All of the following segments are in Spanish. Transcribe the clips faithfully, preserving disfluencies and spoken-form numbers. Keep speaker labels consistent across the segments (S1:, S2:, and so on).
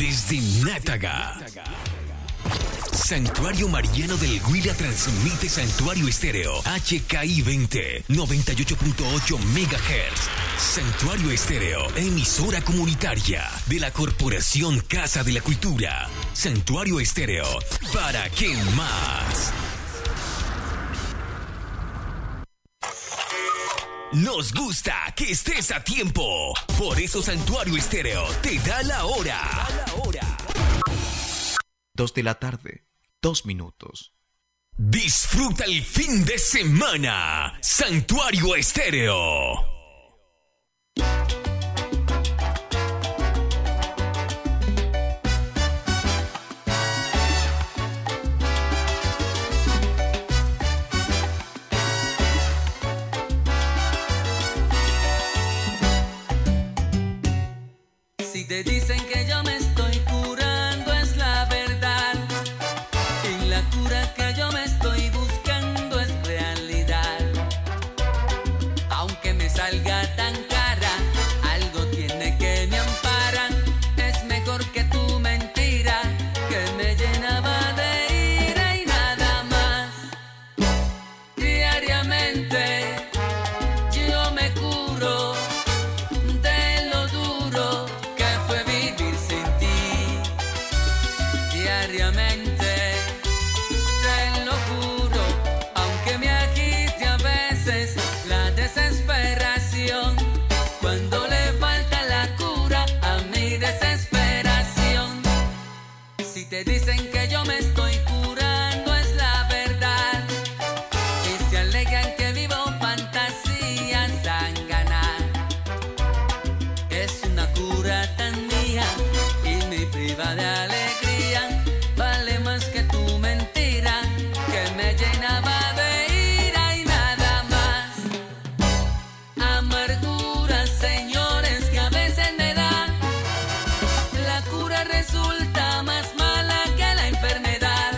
S1: Desde Nátaga, Santuario Mariano del Huila transmite Santuario Estéreo H K I veinte, noventa y ocho punto ocho megahertz. Santuario Estéreo, emisora comunitaria de la Corporación Casa de la Cultura. Santuario Estéreo, ¿para qué más? Nos gusta que estés a tiempo. Por eso Santuario Estéreo te da la hora.
S2: Dos de la tarde, dos minutos.
S1: Disfruta el fin de semana. Santuario Estéreo.
S3: Si te dicen que yo me estoy curando es la verdad, y la cura que yo me estoy buscando es realidad. Aunque me salga tan cara, algo tiene que me ampara. Es mejor que tu mentira, que me llenaba de ira y nada más. Diariamente yo me curo de lo duro que fue vivir sin ti. Diariamente te lo juro, aunque me agite a veces la desesperación, cuando le falta la cura a mi desesperación. Si te dicen que yo me estoy curando es la verdad, y se alegan que vivo fantasías tan ganar. Es una cura tan mía y me priva de alegría. Vale más que tu mentira, que me llenaba de ira y nada más. Amargura, señores, que a veces me dan. La cura resulta más mala que la enfermedad.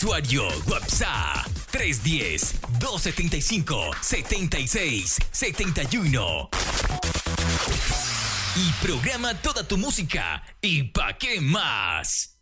S1: Santuario WhatsApp tres uno cero, dos siete cinco, siete seis siete uno. Y programa toda tu música y pa' qué más.